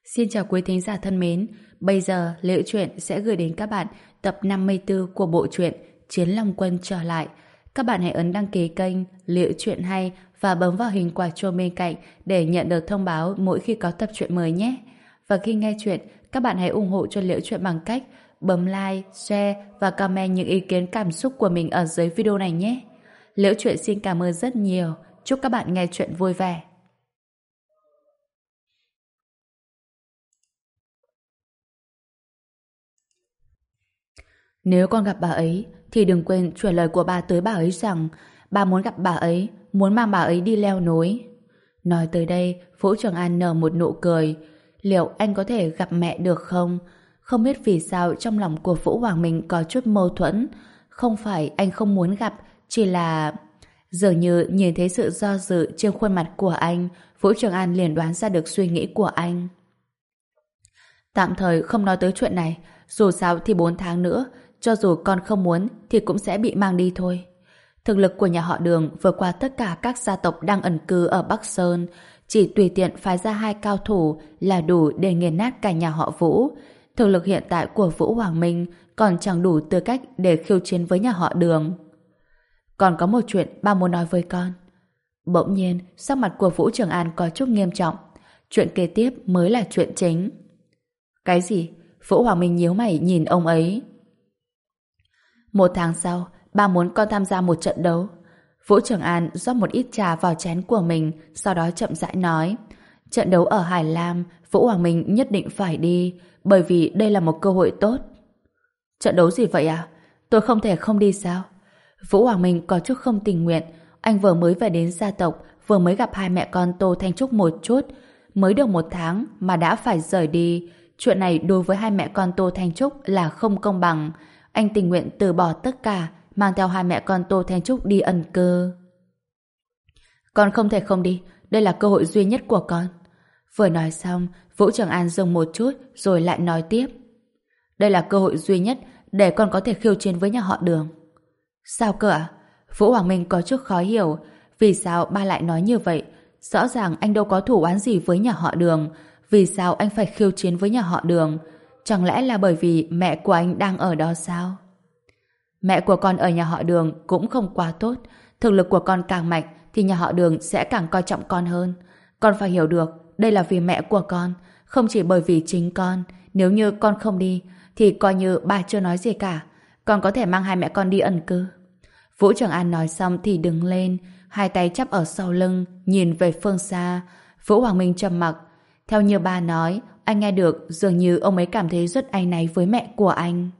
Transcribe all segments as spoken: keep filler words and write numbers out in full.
Xin chào quý thính giả thân mến, bây giờ Liễu Chuyện sẽ gửi đến các bạn tập năm mươi tư của bộ truyện Chiến Long Quân trở lại. Các bạn hãy ấn đăng ký kênh Liễu Chuyện hay và bấm vào hình quả chuông bên cạnh để nhận được thông báo mỗi khi có tập truyện mới nhé. Và khi nghe chuyện, các bạn hãy ủng hộ cho Liễu Chuyện bằng cách bấm like, share và comment những ý kiến cảm xúc của mình ở dưới video này nhé. Liễu Chuyện xin cảm ơn rất nhiều. Chúc các bạn nghe chuyện vui vẻ. Nếu con gặp bà ấy, thì đừng quên chuyển lời của bà tới bà ấy rằng bà muốn gặp bà ấy, muốn mang bà ấy đi leo núi. Nói tới đây, Vũ Trường An nở một nụ cười. Liệu anh có thể gặp mẹ được không? Không biết vì sao trong lòng của Vũ Hoàng Minh có chút mâu thuẫn. Không phải anh không muốn gặp, chỉ là... Dường như nhìn thấy sự do dự trên khuôn mặt của anh, Vũ Trường An liền đoán ra được suy nghĩ của anh. Tạm thời không nói tới chuyện này, dù sao thì bốn tháng nữa, cho dù con không muốn thì cũng sẽ bị mang đi thôi. Thực lực của nhà họ Đường vượt qua tất cả các gia tộc đang ẩn cư ở Bắc Sơn, chỉ tùy tiện phái ra hai cao thủ là đủ để nghiền nát cả nhà họ Vũ. Thực lực hiện tại của Vũ Hoàng Minh còn chẳng đủ tư cách để khiêu chiến với nhà họ Đường. Còn có một chuyện ba muốn nói với con. Bỗng nhiên, sắc mặt của Vũ Trường An có chút nghiêm trọng. Chuyện kế tiếp mới là chuyện chính. Cái gì? Vũ Hoàng Minh nhíu mày nhìn ông ấy. Một tháng sau, ba muốn con tham gia một trận đấu. Vũ Trường An rót một ít trà vào chén của mình, sau đó chậm rãi nói. Trận đấu ở Hải Lam, Vũ Hoàng Minh nhất định phải đi, bởi vì đây là một cơ hội tốt. Trận đấu gì vậy à? Tôi không thể không đi sao? Vũ Hoàng Minh có chút không tình nguyện. Anh vừa mới về đến gia tộc, vừa mới gặp hai mẹ con Tô Thanh Trúc một chút, mới được một tháng mà đã phải rời đi. Chuyện này đối với hai mẹ con Tô Thanh Trúc là không công bằng. Anh tình nguyện từ bỏ tất cả, mang theo hai mẹ con Tô Thanh Trúc đi ẩn cư. Con không thể không đi, đây là cơ hội duy nhất của con. Vừa nói xong, Vũ Trường An dừng một chút rồi lại nói tiếp. Đây là cơ hội duy nhất để con có thể khiêu chiến với nhà họ Đường. Sao cơ ạ? Vũ Hoàng Minh có chút khó hiểu. Vì sao ba lại nói như vậy? Rõ ràng anh đâu có thủ oán gì với nhà họ Đường. Vì sao anh phải khiêu chiến với nhà họ Đường? Chẳng lẽ là bởi vì mẹ của anh đang ở đó sao? Mẹ của con ở nhà họ Đường cũng không quá tốt. Thực lực của con càng mạnh thì nhà họ Đường sẽ càng coi trọng con hơn. Con phải hiểu được, đây là vì mẹ của con, không chỉ bởi vì chính con. Nếu như con không đi thì coi như ba chưa nói gì cả. Con có thể mang hai mẹ con đi ẩn cư. Vũ Trường An nói xong thì đứng lên, hai tay chắp ở sau lưng, nhìn về phương xa. Vũ Hoàng Minh trầm mặc. Theo như ba nói, anh nghe được dường như ông ấy cảm thấy rất áy náy với mẹ của anh.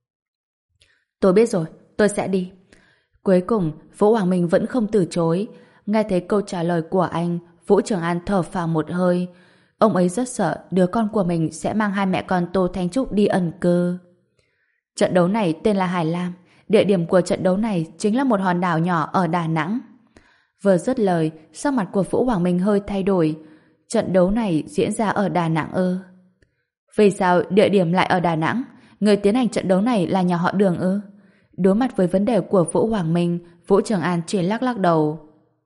Tôi biết rồi, tôi sẽ đi. Cuối cùng, Vũ Hoàng Minh vẫn không từ chối. Nghe thấy câu trả lời của anh, Vũ Trường An thở phào một hơi. Ông ấy rất sợ đứa con của mình sẽ mang hai mẹ con Tô Thanh Trúc đi ẩn cư. Trận đấu này tên là Hải Lam. Địa điểm của trận đấu này chính là một hòn đảo nhỏ ở Đà Nẵng. Vừa dứt lời, sắc mặt của Vũ Hoàng Minh hơi thay đổi. Trận đấu này diễn ra ở Đà Nẵng ư? Vì sao địa điểm lại ở Đà Nẵng? Người tiến hành trận đấu này là nhà họ Đường ư? Đối mặt với vấn đề của Vũ Hoàng Minh, Vũ Trường An chỉ lắc lắc đầu.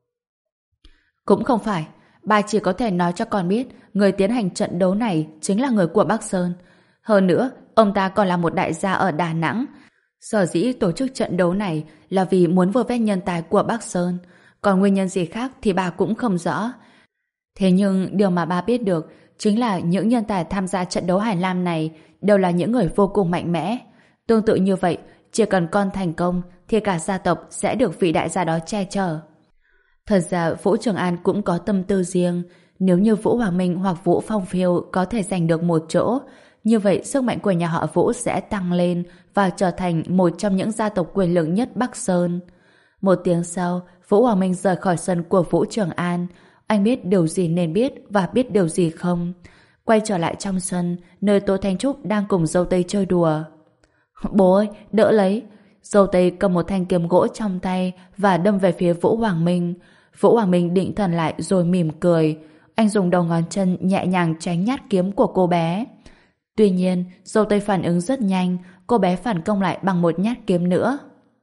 Cũng không phải. Ba chỉ có thể nói cho con biết người tiến hành trận đấu này chính là người của Bắc Sơn. Hơn nữa, ông ta còn là một đại gia ở Đà Nẵng. Sở dĩ tổ chức trận đấu này là vì muốn vơ vét nhân tài của Bắc Sơn. Còn nguyên nhân gì khác thì bà cũng không rõ. Thế nhưng điều mà ba biết được chính là những nhân tài tham gia trận đấu Hải Lam này đều là những người vô cùng mạnh mẽ. Tương tự như vậy, chỉ cần con thành công thì cả gia tộc sẽ được vị đại gia đó che chở. Thật ra Vũ Trường An cũng có tâm tư riêng. Nếu như Vũ Hoàng Minh hoặc Vũ Phong Phiêu có thể giành được một chỗ, như vậy sức mạnh của nhà họ Vũ sẽ tăng lên và trở thành một trong những gia tộc quyền lực nhất Bắc Sơn. Một tiếng sau, Vũ Hoàng Minh rời khỏi sân của Vũ Trường An. Anh biết điều gì nên biết và biết điều gì không. Quay trở lại trong sân, nơi Tô Thanh Trúc đang cùng dâu tây chơi đùa. Bố ơi, đỡ lấy. Dâu tây cầm một thanh kiếm gỗ trong tay và đâm về phía Vũ Hoàng Minh. Vũ Hoàng Minh định thần lại rồi mỉm cười. Anh dùng đầu ngón chân nhẹ nhàng tránh nhát kiếm của cô bé. Tuy nhiên, dâu tây phản ứng rất nhanh, cô bé phản công lại bằng một nhát kiếm nữa.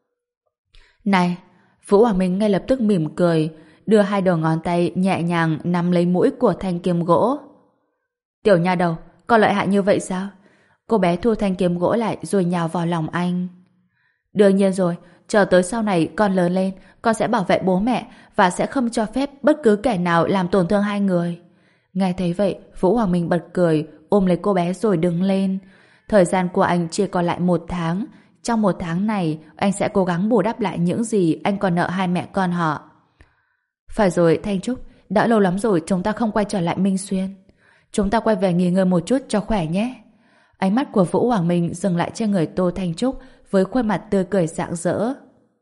Này! Vũ Hoàng Minh ngay lập tức mỉm cười, đưa hai đầu ngón tay nhẹ nhàng nắm lấy mũi của thanh kiếm gỗ. Tiểu nha đầu, con lợi hại như vậy sao? Cô bé thu thanh kiếm gỗ lại rồi nhào vào lòng anh. Đương nhiên rồi, chờ tới sau này con lớn lên, con sẽ bảo vệ bố mẹ và sẽ không cho phép bất cứ kẻ nào làm tổn thương hai người. Nghe thấy vậy, Vũ Hoàng Minh bật cười, ôm lấy cô bé rồi đứng lên. Thời gian của anh chỉ còn lại một tháng. Trong một tháng này, anh sẽ cố gắng bù đắp lại những gì anh còn nợ hai mẹ con họ. Phải rồi, Thanh Trúc, đã lâu lắm rồi chúng ta không quay trở lại Minh Xuyên. Chúng ta quay về nghỉ ngơi một chút cho khỏe nhé. Ánh mắt của Vũ Hoàng Minh dừng lại trên người Tô Thanh Trúc với khuôn mặt tươi cười rạng rỡ.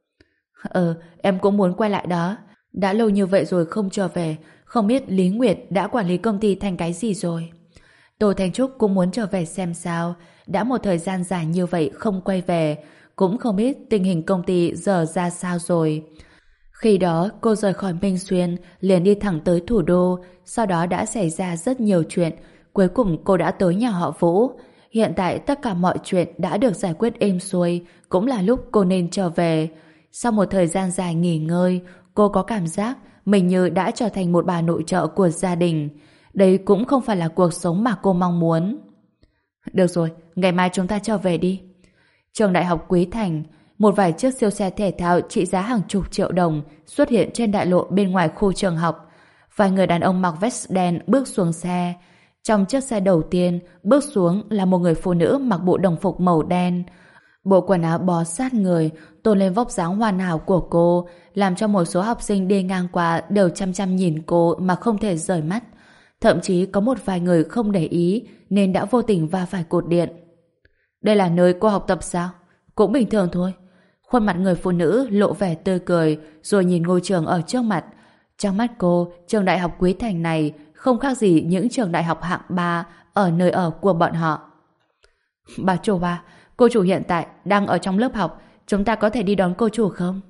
Ờ, em cũng muốn quay lại đó. Đã lâu như vậy rồi không trở về, không biết Lý Nguyệt đã quản lý công ty thành cái gì rồi. Tô Thanh Trúc cũng muốn trở về xem sao. Đã một thời gian dài như vậy không quay về, cũng không biết tình hình công ty giờ ra sao rồi. Khi đó cô rời khỏi Minh Xuyên liền đi thẳng tới thủ đô. Sau đó đã xảy ra rất nhiều chuyện. Cuối cùng cô đã tới nhà họ Vũ. Hiện tại tất cả mọi chuyện đã được giải quyết êm xuôi, cũng là lúc cô nên trở về. Sau một thời gian dài nghỉ ngơi, cô có cảm giác mình như đã trở thành một bà nội trợ của gia đình. Đây cũng không phải là cuộc sống mà cô mong muốn. Được rồi, ngày mai chúng ta trở về đi. Trường đại học Quý Thành, một vài chiếc siêu xe thể thao trị giá hàng chục triệu đồng xuất hiện trên đại lộ bên ngoài khu trường học. Vài người đàn ông mặc vest đen bước xuống xe. Trong chiếc xe đầu tiên, bước xuống là một người phụ nữ mặc bộ đồng phục màu đen. Bộ quần áo bó sát người, tôn lên vóc dáng hoàn hảo của cô, làm cho một số học sinh đi ngang qua đều chăm chăm nhìn cô mà không thể rời mắt. Thậm chí có một vài người không để ý nên đã vô tình va phải cột điện. Đây là nơi cô học tập sao? Cũng bình thường thôi. Khuôn mặt người phụ nữ lộ vẻ tươi cười rồi nhìn ngôi trường ở trước mặt. Trong mắt cô, trường đại học Quý Thành này không khác gì những trường đại học hạng ba ở nơi ở của bọn họ. Bà chủ bà, cô chủ hiện tại đang ở trong lớp học, chúng ta có thể đi đón cô chủ không?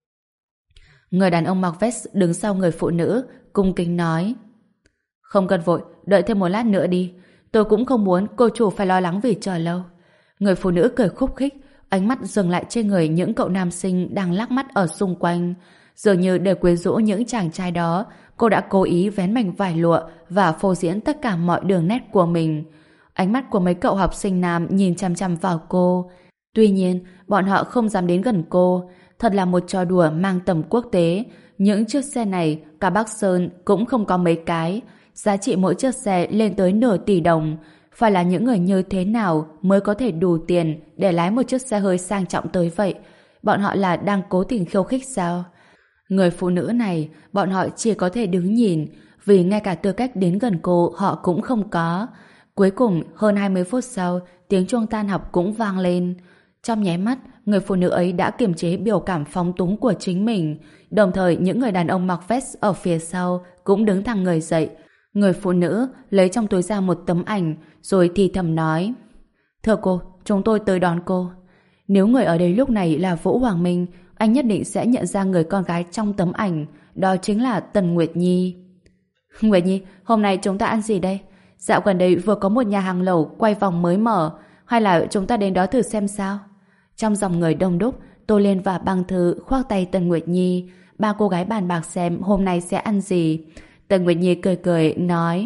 Người đàn ông mặc vest đứng sau người phụ nữ, cung kính nói. Không cần vội, đợi thêm một lát nữa đi. Tôi cũng không muốn cô chủ phải lo lắng vì chờ lâu. Người phụ nữ cười khúc khích, ánh mắt dừng lại trên người những cậu nam sinh đang lắc mắt ở xung quanh. Dường như để quyến rũ những chàng trai đó, cô đã cố ý vén mảnh vải lụa và phô diễn tất cả mọi đường nét của mình. Ánh mắt của mấy cậu học sinh nam nhìn chăm chăm vào cô. Tuy nhiên, bọn họ không dám đến gần cô. Thật là một trò đùa mang tầm quốc tế. Những chiếc xe này, cả Bắc Sơn cũng không có mấy cái. Giá trị mỗi chiếc xe lên tới nửa tỷ đồng. Phải là những người như thế nào mới có thể đủ tiền để lái một chiếc xe hơi sang trọng tới vậy? Bọn họ là đang cố tình khiêu khích sao? Người phụ nữ này, bọn họ chỉ có thể đứng nhìn, vì ngay cả tư cách đến gần cô họ cũng không có. Cuối cùng, hơn hai mươi phút sau, tiếng chuông tan học cũng vang lên. Trong nháy mắt, người phụ nữ ấy đã kiềm chế biểu cảm phóng túng của chính mình. Đồng thời, những người đàn ông mặc vest ở phía sau cũng đứng thẳng người dậy. Người phụ nữ lấy trong túi ra một tấm ảnh, rồi thì thầm nói. Thưa cô, chúng tôi tới đón cô. Nếu người ở đây lúc này là Vũ Hoàng Minh, anh nhất định sẽ nhận ra người con gái trong tấm ảnh. Đó chính là Tần Nguyệt Nhi. Nguyệt Nhi, hôm nay chúng ta ăn gì đây? Dạo gần đây vừa có một nhà hàng lẩu quay vòng mới mở, hay là chúng ta đến đó thử xem sao? Trong dòng người đông đúc, Tô Liên và Băng Thư khoác tay Tần Nguyệt Nhi. Ba cô gái bàn bạc xem hôm nay sẽ ăn gì. Tần Nguyệt Nhi cười cười nói.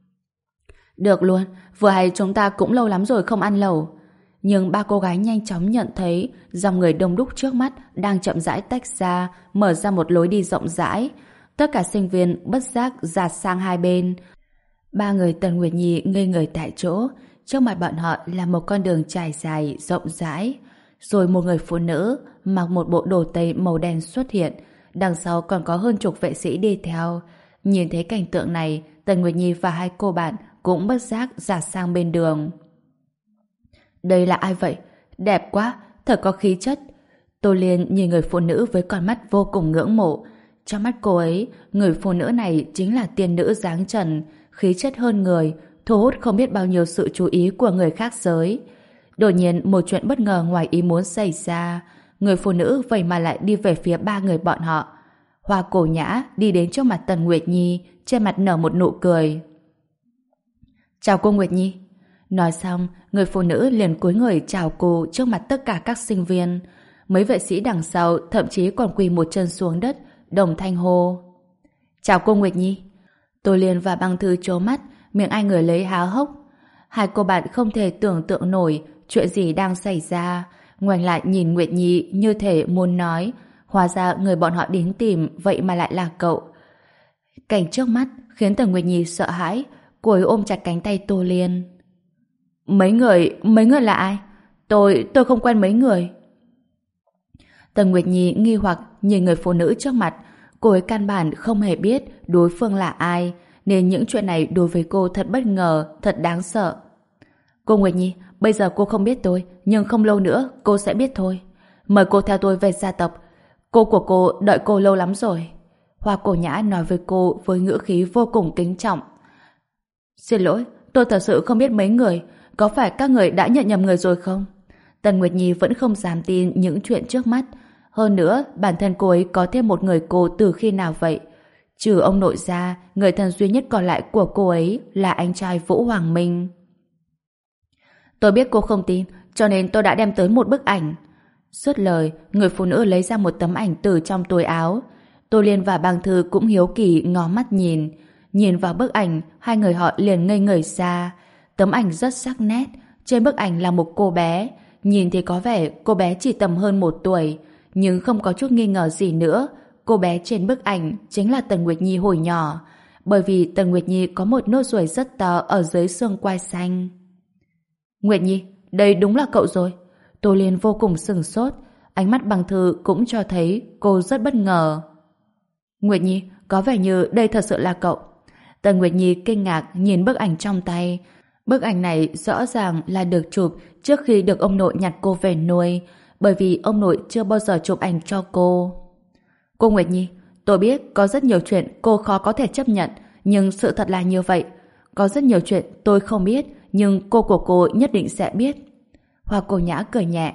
Được luôn, vừa hay chúng ta cũng lâu lắm rồi không ăn lẩu. Nhưng ba cô gái nhanh chóng nhận thấy dòng người đông đúc trước mắt đang chậm rãi tách ra, mở ra một lối đi rộng rãi. Tất cả sinh viên bất giác dạt sang hai bên. Ba người Tần Nguyệt Nhi ngây người tại chỗ. Trước mặt bọn họ là một con đường trải dài, rộng rãi. Rồi một người phụ nữ mặc một bộ đồ tây màu đen xuất hiện. Đằng sau còn có hơn chục vệ sĩ đi theo. Nhìn thấy cảnh tượng này, Tần Nguyệt Nhi và hai cô bạn cũng bất giác dạt sang bên đường. Đây là ai vậy? Đẹp quá, thật có khí chất. Tô Liên nhìn người phụ nữ với con mắt vô cùng ngưỡng mộ. Trong mắt cô ấy, người phụ nữ này chính là tiên nữ dáng trần, khí chất hơn người, thu hút không biết bao nhiêu sự chú ý của người khác giới. Đột nhiên một chuyện bất ngờ ngoài ý muốn xảy ra. Người phụ nữ vậy mà lại đi về phía ba người bọn họ. Hoa Cổ Nhã đi đến trước mặt Tần Nguyệt Nhi, trên mặt nở một nụ cười. Chào cô Nguyệt Nhi. Nói xong, người phụ nữ liền cúi người chào cô trước mặt tất cả các sinh viên. Mấy vệ sĩ đằng sau thậm chí còn quỳ một chân xuống đất, đồng thanh hô. Chào cô Nguyệt Nhi. Tô Liên và Băng Thư trố mắt, Miệng anh người lấy há hốc. Hai cô bạn không thể tưởng tượng nổi chuyện gì đang xảy ra. Ngoảnh lại nhìn Nguyệt Nhi như thể muốn nói, hóa ra người bọn họ đến tìm vậy mà lại là cậu. Cảnh trước mắt khiến Tần Nguyệt Nhi sợ hãi, cô ấy ôm chặt cánh tay Tô Liên. Mấy người, mấy người là ai? Tôi, tôi không quen mấy người. Tần Nguyệt Nhi nghi hoặc nhìn người phụ nữ trước mặt, cô ấy căn bản không hề biết đối phương là ai, nên những chuyện này đối với cô thật bất ngờ, thật đáng sợ. Cô Nguyệt Nhi, bây giờ cô không biết tôi, nhưng không lâu nữa cô sẽ biết thôi. Mời cô theo tôi về gia tộc. Cô của cô đợi cô lâu lắm rồi. Hoa Cổ Nhã nói với cô với ngữ khí vô cùng kính trọng. Xin lỗi, tôi thật sự không biết mấy người. Có phải các người đã nhận nhầm người rồi không? Tần Nguyệt Nhi vẫn không dám tin những chuyện trước mắt. Hơn nữa, bản thân cô ấy có thêm một người cô từ khi nào vậy? Trừ ông nội ra, người thân duy nhất còn lại của cô ấy là anh trai Vũ Hoàng Minh. Tôi biết cô không tin, cho nên tôi đã đem tới một bức ảnh. Dứt lời, người phụ nữ lấy ra một tấm ảnh từ trong túi áo. Tô Liên và Bàng Thư cũng hiếu kỳ ngó mắt nhìn. Nhìn vào bức ảnh, hai người họ liền ngây người ra. Tấm ảnh rất sắc nét. Trên bức ảnh là một cô bé. Nhìn thì có vẻ cô bé chỉ tầm hơn một tuổi, nhưng không có chút nghi ngờ gì nữa. Cô bé trên bức ảnh chính là Tần Nguyệt Nhi hồi nhỏ, bởi vì Tần Nguyệt Nhi có một nốt ruồi rất to ở dưới xương quai xanh. Nguyệt Nhi, đây đúng là cậu rồi. Tô Liên vô cùng sửng sốt, ánh mắt Bàng Thư cũng cho thấy cô rất bất ngờ. Nguyệt Nhi, có vẻ như đây thật sự là cậu. Tần Nguyệt Nhi kinh ngạc nhìn bức ảnh trong tay. Bức ảnh này rõ ràng là được chụp trước khi được ông nội nhặt cô về nuôi, bởi vì ông nội chưa bao giờ chụp ảnh cho cô. Cô Nguyệt Nhi, tôi biết có rất nhiều chuyện cô khó có thể chấp nhận, nhưng sự thật là như vậy. Có rất nhiều chuyện tôi không biết, nhưng cô của cô nhất định sẽ biết. Hoa Cổ Nhã cười nhẹ.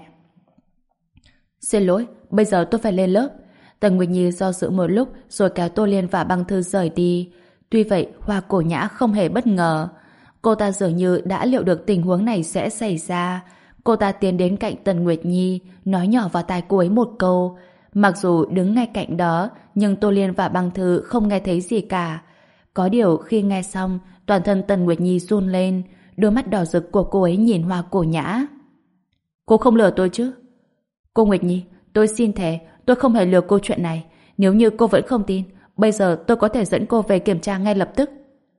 Xin lỗi, bây giờ tôi phải lên lớp. Tần Nguyệt Nhi do dự một lúc rồi kéo Tô Liên và Bàng Thư rời đi. Tuy vậy, Hoa Cổ Nhã không hề bất ngờ. Cô ta dường như đã liệu được tình huống này sẽ xảy ra. Cô ta tiến đến cạnh Tần Nguyệt Nhi, nói nhỏ vào tai cô ấy một câu. Mặc dù đứng ngay cạnh đó, nhưng Tô Liên và Bàng Thư không nghe thấy gì cả. Có điều khi nghe xong, toàn thân Tần Nguyệt Nhi run lên, đôi mắt đỏ rực của cô ấy nhìn Hoa Cổ Nhã. Cô không lừa tôi chứ? Cô Nguyệt Nhi, tôi xin thề, tôi không hề lừa cô chuyện này. Nếu như cô vẫn không tin, bây giờ tôi có thể dẫn cô về kiểm tra ngay lập tức.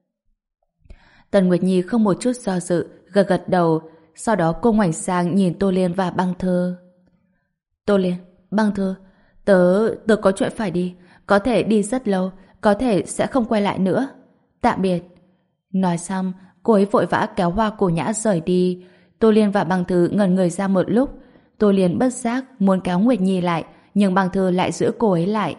Tần Nguyệt Nhi không một chút do dự, gật gật đầu. Sau đó cô ngoảnh sang nhìn Tô Liên và Bàng Thư. Tô Liên, Bàng Thư, tớ, tớ có chuyện phải đi. Có thể đi rất lâu, có thể sẽ không quay lại nữa. Tạm biệt. Nói xong, cô ấy vội vã kéo Hoa Cổ Nhã rời đi. Tô Liên và Bàng Thư ngẩn người ra một lúc. Tô Liên bất giác muốn kéo Nguyệt Nhi lại, nhưng Bàng Thư lại giữ cô ấy lại.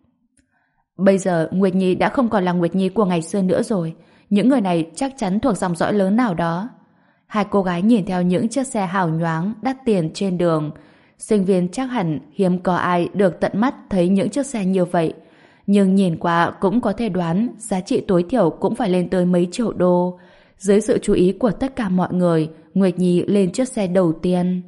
Bây giờ Nguyệt Nhi đã không còn là Nguyệt Nhi của ngày xưa nữa rồi. Những người này chắc chắn thuộc dòng dõi lớn nào đó. Hai cô gái nhìn theo những chiếc xe hào nhoáng đắt tiền trên đường. Sinh viên chắc hẳn hiếm có ai được tận mắt thấy những chiếc xe như vậy. Nhưng nhìn qua cũng có thể đoán giá trị tối thiểu cũng phải lên tới mấy triệu đô. Dưới sự chú ý của tất cả mọi người, Nguyệt Nhi lên chiếc xe đầu tiên.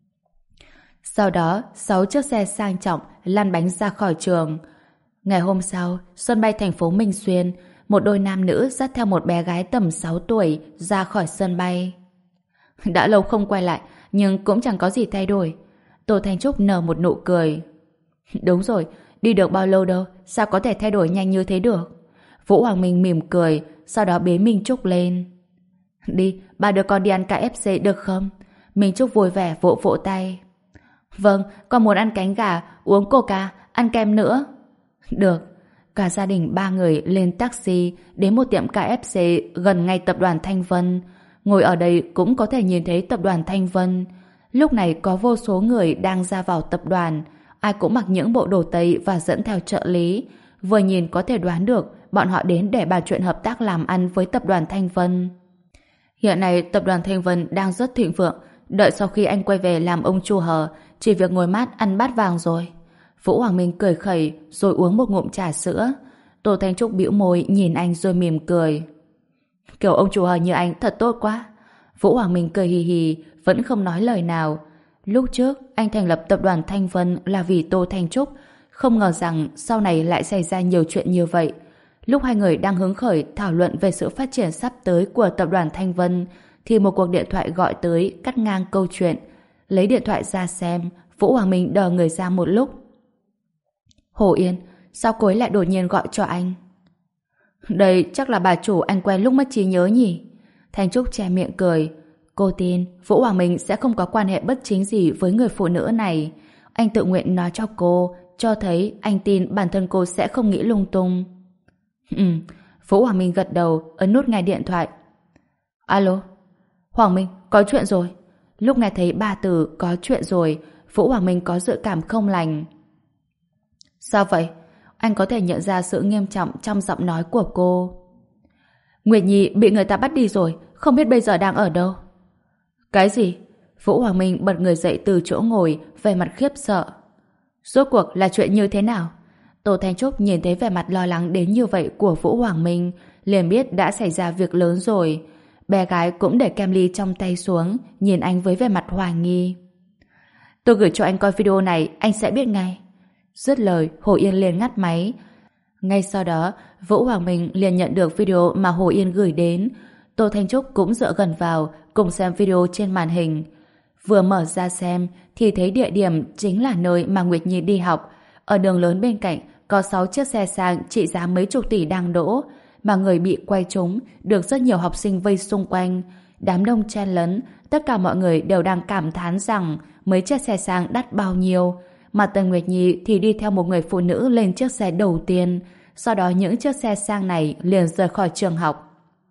Sau đó, sáu chiếc xe sang trọng lăn bánh ra khỏi trường. Ngày hôm sau, sân bay thành phố Minh Xuyên, một đôi nam nữ dắt theo một bé gái tầm sáu tuổi ra khỏi sân bay. Đã lâu không quay lại, nhưng cũng chẳng có gì thay đổi. Tô Thanh Trúc nở một nụ cười. Đúng rồi, đi được bao lâu đâu, sao có thể thay đổi nhanh như thế được? Vũ Hoàng Minh mỉm cười, sau đó bế Minh Trúc lên. Đi, ba đứa con đi ăn ca ép xê được không? Minh Trúc vui vẻ vỗ vỗ tay. Vâng, con muốn ăn cánh gà, uống coca, ăn kem nữa. Được. Cả gia đình ba người lên taxi đến một tiệm ca ép xê gần ngay tập đoàn Thanh Vân. Ngồi ở đây cũng có thể nhìn thấy tập đoàn Thanh Vân. Lúc này có vô số người đang ra vào tập đoàn. Ai cũng mặc những bộ đồ Tây và dẫn theo trợ lý. Vừa nhìn có thể đoán được bọn họ đến để bàn chuyện hợp tác làm ăn với tập đoàn Thanh Vân. Hiện nay tập đoàn Thanh Vân đang rất thịnh vượng. Đợi sau khi anh quay về làm ông chủ hờ, chỉ việc ngồi mát ăn bát vàng rồi. Vũ Hoàng Minh cười khẩy rồi uống một ngụm trà sữa. Tô Thanh Trúc bĩu môi nhìn anh rồi mỉm cười. Kiểu ông chủ hờ như anh thật tốt quá. Vũ Hoàng Minh cười hì hì, vẫn không nói lời nào. Lúc trước anh thành lập tập đoàn Thanh Vân là vì Tô Thanh Trúc, không ngờ rằng sau này lại xảy ra nhiều chuyện như vậy. Lúc hai người đang hứng khởi thảo luận về sự phát triển sắp tới của tập đoàn Thanh Vân, thì một cuộc điện thoại gọi tới cắt ngang câu chuyện. Lấy điện thoại ra xem, Vũ Hoàng Minh đờ người ra một lúc. Hồ Yên, sao cô ấy lại đột nhiên gọi cho anh? Đây chắc là bà chủ anh quen lúc mất trí nhớ nhỉ? Thanh Trúc che miệng cười. Cô tin Vũ Hoàng Minh sẽ không có quan hệ bất chính gì với người phụ nữ này. Anh tự nguyện nói cho cô, cho thấy anh tin bản thân cô sẽ không nghĩ lung tung. Ừ, Vũ Hoàng Minh gật đầu, ấn nút nghe điện thoại. Alo, Hoàng Minh, có chuyện rồi. Lúc nghe thấy ba từ có chuyện rồi, Vũ Hoàng Minh có dự cảm không lành. Sao vậy? Anh có thể nhận ra sự nghiêm trọng trong giọng nói của cô. Nguyệt Nhi bị người ta bắt đi rồi, không biết bây giờ đang ở đâu. Cái gì? Vũ Hoàng Minh bật người dậy từ chỗ ngồi, vẻ mặt khiếp sợ. Rốt cuộc là chuyện như thế nào? Tô Thanh Trúc nhìn thấy vẻ mặt lo lắng đến như vậy của Vũ Hoàng Minh, liền biết đã xảy ra việc lớn rồi. Bé gái cũng để kem ly trong tay xuống, nhìn anh với vẻ mặt hoài nghi. Tôi gửi cho anh coi video này, anh sẽ biết ngay. Dứt lời, Hồ Yên liền ngắt máy. Ngay sau đó, Vũ Hoàng Minh liền nhận được video mà Hồ Yên gửi đến. Tô Thanh Trúc cũng dựa gần vào, cùng xem video trên màn hình. Vừa mở ra xem, thì thấy địa điểm chính là nơi mà Nguyệt Nhi đi học. Ở đường lớn bên cạnh, có sáu chiếc xe sang trị giá mấy chục tỷ đang đỗ, mà người bị quay trúng, được rất nhiều học sinh vây xung quanh. Đám đông chen lấn, tất cả mọi người đều đang cảm thán rằng mấy chiếc xe sang đắt bao nhiêu. Mà Tần Nguyệt Nhi thì đi theo một người phụ nữ lên chiếc xe đầu tiên, sau đó những chiếc xe sang này liền rời khỏi trường học.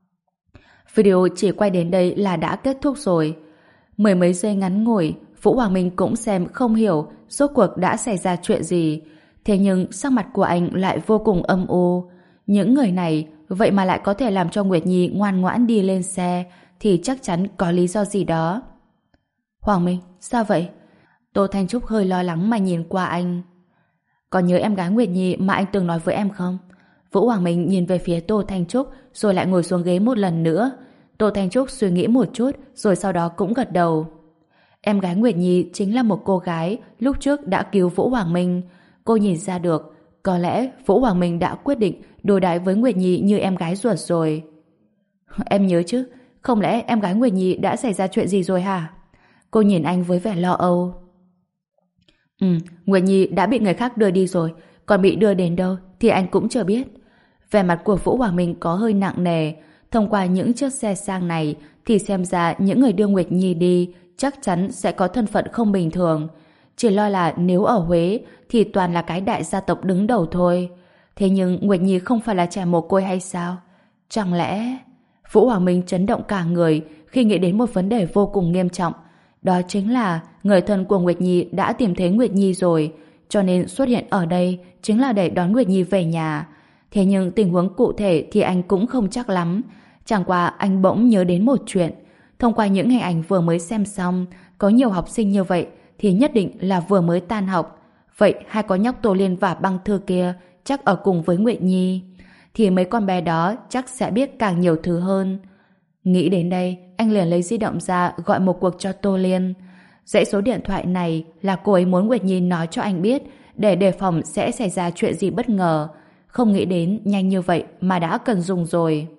Video chỉ quay đến đây là đã kết thúc rồi. Mười mấy giây ngắn ngủi, Vũ Hoàng Minh cũng xem không hiểu rốt cuộc đã xảy ra chuyện gì. Thế nhưng sắc mặt của anh lại vô cùng âm u. Những người này vậy mà lại có thể làm cho Nguyệt Nhi ngoan ngoãn đi lên xe, thì chắc chắn có lý do gì đó. Hoàng Minh, sao vậy? Tô Thanh Trúc hơi lo lắng mà nhìn qua anh. Còn nhớ em gái Nguyệt Nhi mà anh từng nói với em không? Vũ Hoàng Minh nhìn về phía Tô Thanh Trúc rồi lại ngồi xuống ghế một lần nữa. Tô Thanh Trúc suy nghĩ một chút rồi sau đó cũng gật đầu. Em gái Nguyệt Nhi chính là một cô gái lúc trước đã cứu Vũ Hoàng Minh. Cô nhìn ra được có lẽ Vũ Hoàng Minh đã quyết định đối đãi với Nguyệt Nhi như em gái ruột rồi. Em nhớ chứ, không lẽ em gái Nguyệt Nhi đã xảy ra chuyện gì rồi hả? Cô nhìn anh với vẻ lo âu. Ừ, Nguyệt Nhi đã bị người khác đưa đi rồi, còn bị đưa đến đâu thì anh cũng chưa biết. Vẻ mặt của Vũ Hoàng Minh có hơi nặng nề. Thông qua những chiếc xe sang này thì xem ra những người đưa Nguyệt Nhi đi chắc chắn sẽ có thân phận không bình thường. Chỉ lo là nếu ở Huế thì toàn là cái đại gia tộc đứng đầu thôi. Thế nhưng Nguyệt Nhi không phải là trẻ mồ côi hay sao? Chẳng lẽ... Vũ Hoàng Minh chấn động cả người khi nghĩ đến một vấn đề vô cùng nghiêm trọng. Đó chính là người thân của Nguyệt Nhi đã tìm thấy Nguyệt Nhi rồi, cho nên xuất hiện ở đây chính là để đón Nguyệt Nhi về nhà. Thế nhưng tình huống cụ thể thì anh cũng không chắc lắm. Chẳng qua anh bỗng nhớ đến một chuyện. Thông qua những hình ảnh vừa mới xem xong, có nhiều học sinh như vậy thì nhất định là vừa mới tan học. Vậy hai con nhóc Tô Liên và Băng Thư kia chắc ở cùng với Nguyệt Nhi. Thì mấy con bé đó chắc sẽ biết càng nhiều thứ hơn. Nghĩ đến đây, anh liền lấy di động ra gọi một cuộc cho Tô Liên. Dãy số điện thoại này là cô ấy muốn Nguyệt Nhi nói cho anh biết để đề phòng sẽ xảy ra chuyện gì bất ngờ. Không nghĩ đến nhanh như vậy mà đã cần dùng rồi.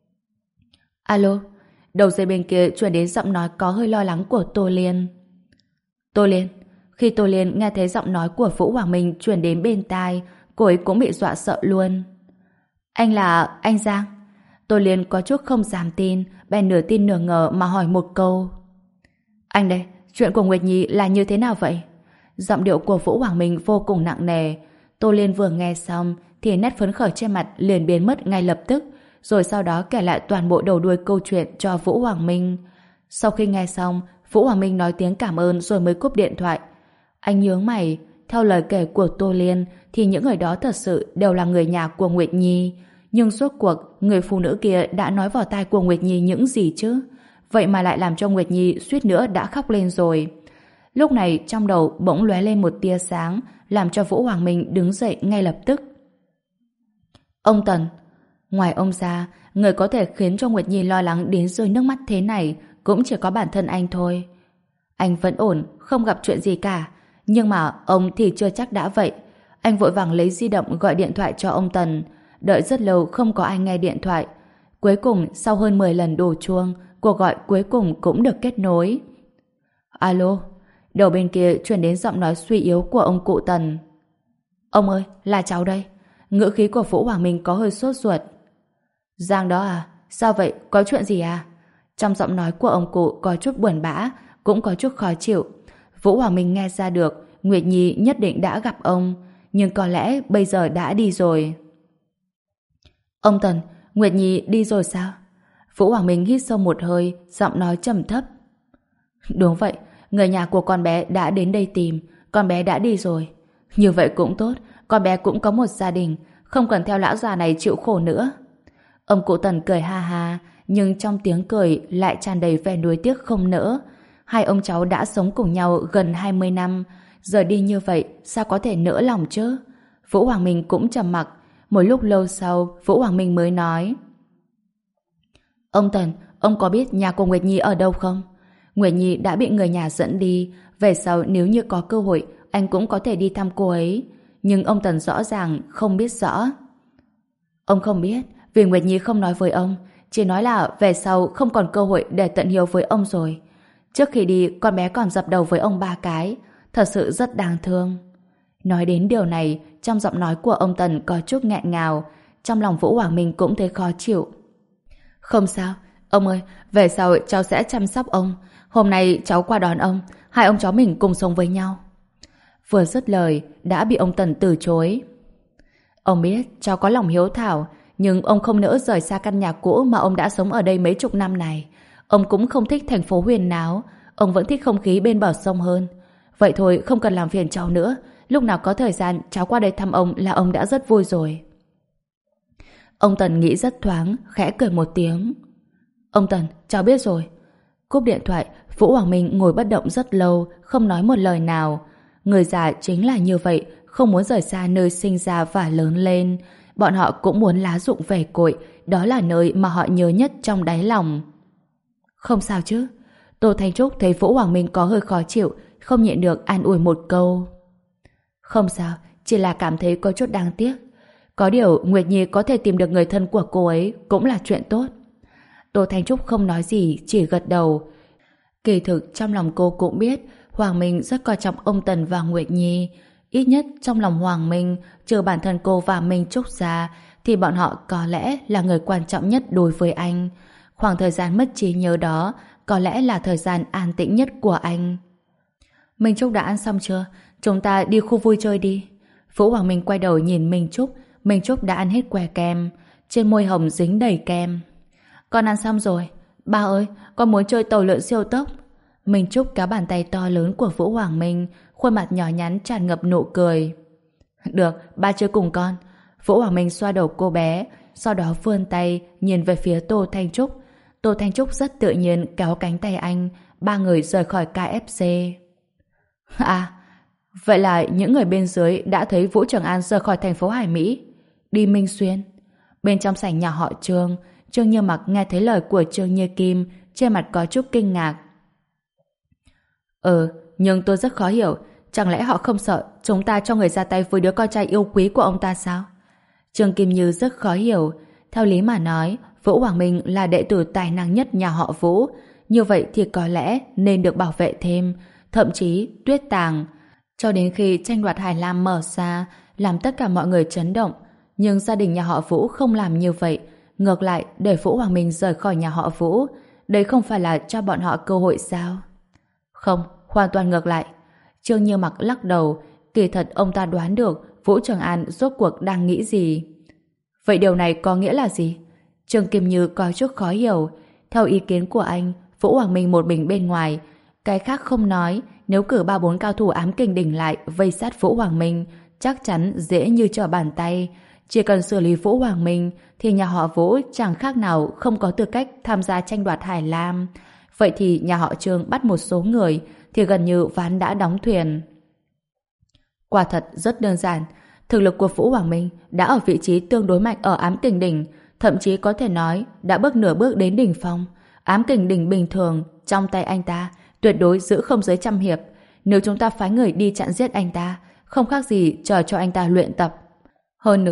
Alo, đầu dây bên kia truyền đến giọng nói có hơi lo lắng của Tô Liên. Tô Liên, khi Tô Liên nghe thấy giọng nói của Vũ Hoàng Minh truyền đến bên tai, cô ấy cũng bị dọa sợ luôn. Anh là anh Giang? Tô Liên có chút không dám tin, bèn nửa tin nửa ngờ mà hỏi một câu. Anh đây, chuyện của Nguyệt Nhi là như thế nào vậy? Giọng điệu của Vũ Hoàng Minh vô cùng nặng nề. Tô Liên vừa nghe xong thì nét phấn khởi trên mặt liền biến mất ngay lập tức, rồi sau đó kể lại toàn bộ đầu đuôi câu chuyện cho Vũ Hoàng Minh. Sau khi nghe xong, Vũ Hoàng Minh nói tiếng cảm ơn rồi mới cúp điện thoại. Anh nhướng mày, theo lời kể của Tô Liên thì những người đó thật sự đều là người nhà của Nguyệt Nhi. Nhưng rốt cuộc, người phụ nữ kia đã nói vào tai của Nguyệt Nhi những gì chứ? Vậy mà lại làm cho Nguyệt Nhi suýt nữa đã khóc lên rồi. Lúc này trong đầu bỗng lóe lên một tia sáng, làm cho Vũ Hoàng Minh đứng dậy ngay lập tức. Ông Tần, ngoài ông ra, người có thể khiến cho Nguyệt Nhi lo lắng đến rơi nước mắt thế này cũng chỉ có bản thân anh thôi. Anh vẫn ổn, không gặp chuyện gì cả. Nhưng mà ông thì chưa chắc đã vậy. Anh vội vàng lấy di động gọi điện thoại cho ông Tần. đợi rất lâu không có ai nghe điện thoại. Cuối cùng, sau hơn mười lần đổ chuông, cuộc gọi cuối cùng cũng được kết nối. Alo, đầu bên kia truyền đến giọng nói suy yếu của ông cụ Tần. Ông ơi, là cháu đây. Ngữ khí của Vũ Hoàng Minh có hơi sốt ruột. Giang đó à? Sao vậy? Có chuyện gì à? Trong giọng nói của ông cụ có chút buồn bã, cũng có chút khó chịu. Vũ Hoàng Minh nghe ra được Nguyệt Nhi nhất định đã gặp ông, nhưng có lẽ bây giờ đã đi rồi. Ông Tần, Nguyệt Nhi đi rồi sao? Vũ Hoàng Minh hít sâu một hơi, giọng nói trầm thấp. Đúng vậy, người nhà của con bé đã đến đây tìm, con bé đã đi rồi. Như vậy cũng tốt, con bé cũng có một gia đình, không cần theo lão già này chịu khổ nữa. Ông cụ Tần cười ha ha, nhưng trong tiếng cười lại tràn đầy vẻ nuối tiếc không nỡ. Hai ông cháu đã sống cùng nhau gần hai mươi năm, giờ đi như vậy sao có thể nỡ lòng chứ? Vũ Hoàng Minh cũng trầm mặc. Một lúc lâu sau, Vũ Hoàng Minh mới nói: Ông Tần, ông có biết nhà của Nguyệt Nhi ở đâu không? Nguyệt Nhi đã bị người nhà dẫn đi, về sau nếu như có cơ hội anh cũng có thể đi thăm cô ấy. Nhưng ông Tần rõ ràng không biết rõ. Ông không biết, vì Nguyệt Nhi không nói với ông, chỉ nói là về sau không còn cơ hội để tận hiếu với ông rồi. Trước khi đi, con bé còn dập đầu với ông ba cái, thật sự rất đáng thương. Nói đến điều này, trong giọng nói của ông Tần có chút nghẹn ngào, trong lòng Vũ Hoàng Minh cũng thấy khó chịu. Không sao, ông ơi, về sau cháu sẽ chăm sóc ông. Hôm nay cháu qua đón ông, hai ông cháu mình cùng sống với nhau. Vừa dứt lời, đã bị ông Tần từ chối. Ông biết cháu có lòng hiếu thảo, nhưng ông không nỡ rời xa căn nhà cũ mà ông đã sống ở đây mấy chục năm này. Ông cũng không thích thành phố huyên náo, ông vẫn thích không khí bên bờ sông hơn. Vậy thôi, không cần làm phiền cháu nữa. Lúc nào có thời gian cháu qua đây thăm ông là ông đã rất vui rồi. Ông Tần nghĩ rất thoáng, khẽ cười một tiếng. Ông Tần, cháu biết rồi. Cúp điện thoại, Vũ Hoàng Minh ngồi bất động rất lâu, không nói một lời nào. Người già chính là như vậy, không muốn rời xa nơi sinh ra và lớn lên. Bọn họ cũng muốn lá rụng về cội, đó là nơi mà họ nhớ nhất trong đáy lòng. Không sao chứ? Tô Thanh Trúc thấy Vũ Hoàng Minh có hơi khó chịu, không nhịn được an ủi một câu. Không sao, chỉ là cảm thấy có chút đáng tiếc. Có điều Nguyệt Nhi có thể tìm được người thân của cô ấy cũng là chuyện tốt. Tô Thanh Trúc không nói gì, chỉ gật đầu. Kỳ thực trong lòng cô cũng biết Hoàng Minh rất coi trọng ông Tần và Nguyệt Nhi. Ít nhất trong lòng Hoàng Minh, trừ bản thân cô và Minh Trúc ra, thì bọn họ có lẽ là người quan trọng nhất đối với anh. Khoảng thời gian mất trí nhớ đó có lẽ là thời gian an tĩnh nhất của anh. Minh Trúc đã ăn xong chưa? Chúng ta đi khu vui chơi đi. Vũ Hoàng Minh quay đầu nhìn Minh Trúc. Minh Trúc đã ăn hết que kem, trên môi hồng dính đầy kem. Con ăn xong rồi. Ba ơi, con muốn chơi tàu lượn siêu tốc. Minh Trúc kéo bàn tay to lớn của Vũ Hoàng Minh, khuôn mặt nhỏ nhắn tràn ngập nụ cười. Được, ba chơi cùng con. Vũ Hoàng Minh xoa đầu cô bé, sau đó vươn tay nhìn về phía Tô Thanh Trúc. Tô Thanh Trúc rất tự nhiên kéo cánh tay anh, ba người rời khỏi ca ép xê. À, vậy là những người bên dưới đã thấy Vũ Trường An rời khỏi thành phố Hải Mỹ, đi Minh Xuyên. Bên trong sảnh nhà họ Trương, Trương Như Mặc nghe thấy lời của Trương Như Kim, trên mặt có chút kinh ngạc. Ừ, nhưng tôi rất khó hiểu, chẳng lẽ họ không sợ chúng ta cho người ra tay với đứa con trai yêu quý của ông ta sao? Trương Kim Như rất khó hiểu. Theo lý mà nói, Vũ Hoàng Minh là đệ tử tài năng nhất nhà họ Vũ, như vậy thì có lẽ nên được bảo vệ thêm, thậm chí tuyết tàng, cho đến khi tranh đoạt Hải Lam mở ra, làm tất cả mọi người chấn động. Nhưng gia đình nhà họ Vũ không làm như vậy, ngược lại để Vũ Hoàng Minh rời khỏi nhà họ Vũ. Đấy không phải là cho bọn họ cơ hội sao? Không, hoàn toàn ngược lại. Trương Như Mặc lắc đầu, kỳ thật ông ta đoán được Vũ Trường An rốt cuộc đang nghĩ gì. Vậy điều này có nghĩa là gì? Trương Kim Như có chút khó hiểu. Theo ý kiến của anh, Vũ Hoàng Minh một mình bên ngoài, cái khác không nói, nếu cử ba bốn cao thủ ám kình đỉnh lại vây sát Vũ Hoàng Minh, chắc chắn dễ như trở bàn tay. Chỉ cần xử lý Vũ Hoàng Minh thì nhà họ Vũ chẳng khác nào không có tư cách tham gia tranh đoạt Hải Lam. Vậy thì nhà họ Trương bắt một số người thì gần như ván đã đóng thuyền. Quả thật rất đơn giản. Thực lực của Vũ Hoàng Minh đã ở vị trí tương đối mạnh ở ám kình đỉnh, thậm chí có thể nói đã bước nửa bước đến đỉnh phong. Ám kình đỉnh bình thường trong tay anh ta tuyệt đối giữ không dưới trăm hiệp. Nếu chúng ta phái người đi chặn giết anh ta, không khác gì chờ cho anh ta luyện tập. Hơn nữa,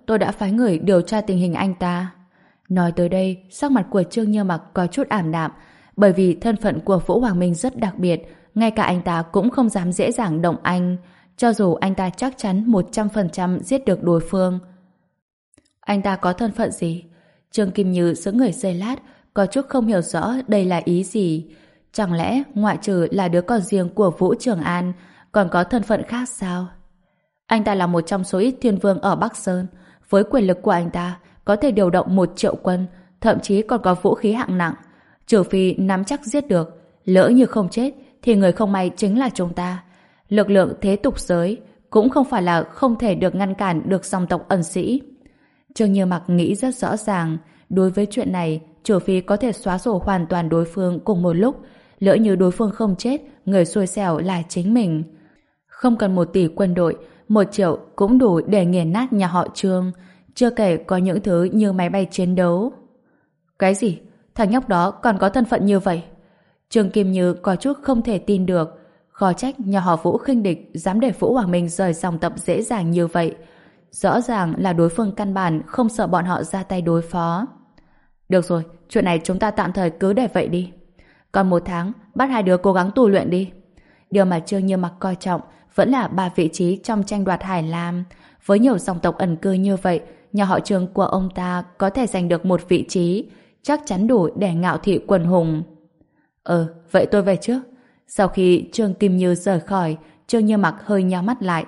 tôi đã phái người điều tra tình hình anh ta. Nói tới đây, sắc mặt của Trương Như Mặc có chút ảm đạm, bởi vì thân phận của Vũ Hoàng Minh rất đặc biệt, ngay cả anh ta cũng không dám dễ dàng động anh, cho dù anh ta chắc chắn một trăm phần trăm giết được đối phương. Anh ta có thân phận gì? Trương Kim Như giữ người giây lát, có chút không hiểu rõ đây là ý gì. Chẳng lẽ ngoại trừ là đứa con riêng của Vũ Trường An, còn có thân phận khác sao? Anh ta là một trong số ít thiên vương ở Bắc Sơn. Với quyền lực của anh ta, có thể điều động một triệu quân, thậm chí còn có vũ khí hạng nặng. Trừ phi nắm chắc giết được, lỡ như không chết, thì người không may chính là chúng ta. Lực lượng thế tục giới cũng không phải là không thể được ngăn cản được dòng tộc ẩn sĩ. Trương Như Mặc nghĩ rất rõ ràng, đối với chuyện này, trừ phi có thể xóa sổ hoàn toàn đối phương cùng một lúc, lỡ như đối phương không chết, người xui xẻo là chính mình. Không cần một tỷ quân đội, một triệu cũng đủ để nghiền nát nhà họ Trương, chưa kể có những thứ như máy bay chiến đấu. Cái gì? Thằng nhóc đó còn có thân phận như vậy? Trương Kim Như có chút không thể tin được, khó trách nhà họ Vũ khinh địch dám để Vũ Hoàng Minh rời dòng tập dễ dàng như vậy. Rõ ràng là đối phương căn bản không sợ bọn họ ra tay đối phó. Được rồi, chuyện này chúng ta tạm thời cứ để vậy đi. Còn một tháng, bắt hai đứa cố gắng tu luyện đi. Điều mà Trương Như Mặc coi trọng vẫn là ba vị trí trong tranh đoạt Hải Lam. Với nhiều dòng tộc ẩn cư như vậy, nhà họ Trương của ông ta có thể giành được một vị trí, chắc chắn đủ để ngạo thị quần hùng. Ừ, vậy tôi về trước. Sau khi Trương Kim Như rời khỏi, Trương Như Mặc hơi nhíu mắt lại.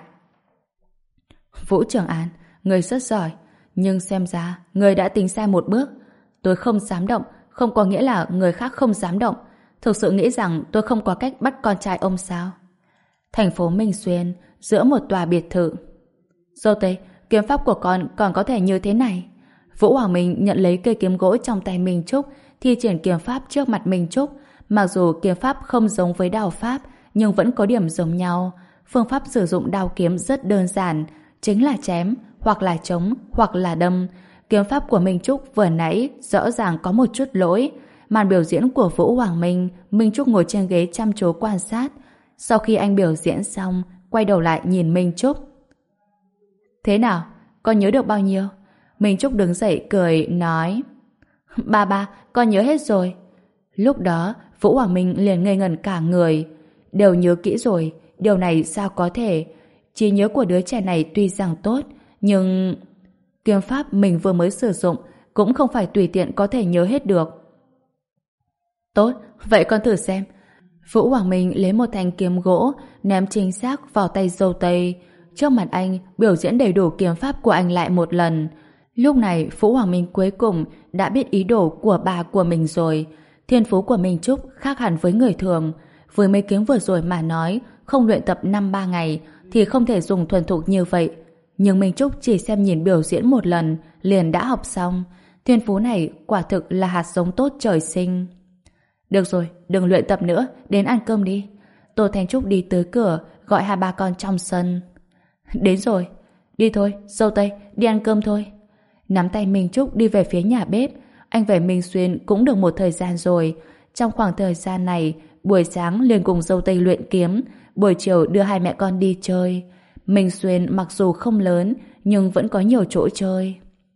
Vũ Trường An, người rất giỏi, nhưng xem ra người đã tính sai một bước. Tôi không dám động, không có nghĩa là người khác không dám động. Thực sự nghĩ rằng tôi không có cách bắt con trai ông sao? Thành phố Minh Xuyên, giữa một tòa biệt thự. Dâu Tây, kiếm pháp của con còn có thể như thế này. Vũ Hoàng Minh nhận lấy cây kiếm gỗ trong tay Minh Trúc, thi triển kiếm pháp trước mặt Minh Trúc. Mặc dù kiếm pháp không giống với đao pháp, nhưng vẫn có điểm giống nhau. Phương pháp sử dụng đao kiếm rất đơn giản, chính là chém, hoặc là chống, hoặc là đâm. Kiếm pháp của Minh Trúc vừa nãy rõ ràng có một chút lỗi. Màn biểu diễn của Vũ Hoàng Minh, Minh Trúc ngồi trên ghế chăm chú quan sát. Sau khi anh biểu diễn xong, quay đầu lại nhìn Minh Trúc. Thế nào? Con nhớ được bao nhiêu? Minh Trúc đứng dậy cười, nói: Ba ba, con nhớ hết rồi. Lúc đó, Vũ Hoàng Minh liền ngây ngẩn cả người. Đều nhớ kỹ rồi, điều này sao có thể? Trí nhớ của đứa trẻ này tuy rằng tốt, nhưng... kiếm pháp mình vừa mới sử dụng cũng không phải tùy tiện có thể nhớ hết được. Tốt, vậy con thử xem. Vũ Hoàng Minh lấy một thanh kiếm gỗ, ném chính xác vào tay Dâu Tây. Trước mặt anh, biểu diễn đầy đủ kiếm pháp của anh lại một lần. Lúc này, Vũ Hoàng Minh cuối cùng đã biết ý đồ của bà của mình rồi. Thiên phú của Minh Trúc khác hẳn với người thường. Với mấy kiếm vừa rồi mà nói, không luyện tập năm ba ngày thì không thể dùng thuần thục như vậy. Nhưng Minh Trúc chỉ xem nhìn biểu diễn một lần liền đã học xong. Thiên phú này quả thực là hạt giống tốt trời sinh. Được rồi, đừng luyện tập nữa, đến ăn cơm đi. Tô Thanh Trúc đi tới cửa, gọi hai ba con trong sân. Đến rồi. Đi thôi, Dâu Tây, đi ăn cơm thôi. Nắm tay Minh Trúc đi về phía nhà bếp. Anh về Minh Xuyên cũng được một thời gian rồi. Trong khoảng thời gian này, buổi sáng liền cùng Dâu Tây luyện kiếm, buổi chiều đưa hai mẹ con đi chơi. Minh Xuyên mặc dù không lớn, nhưng vẫn có nhiều chỗ chơi.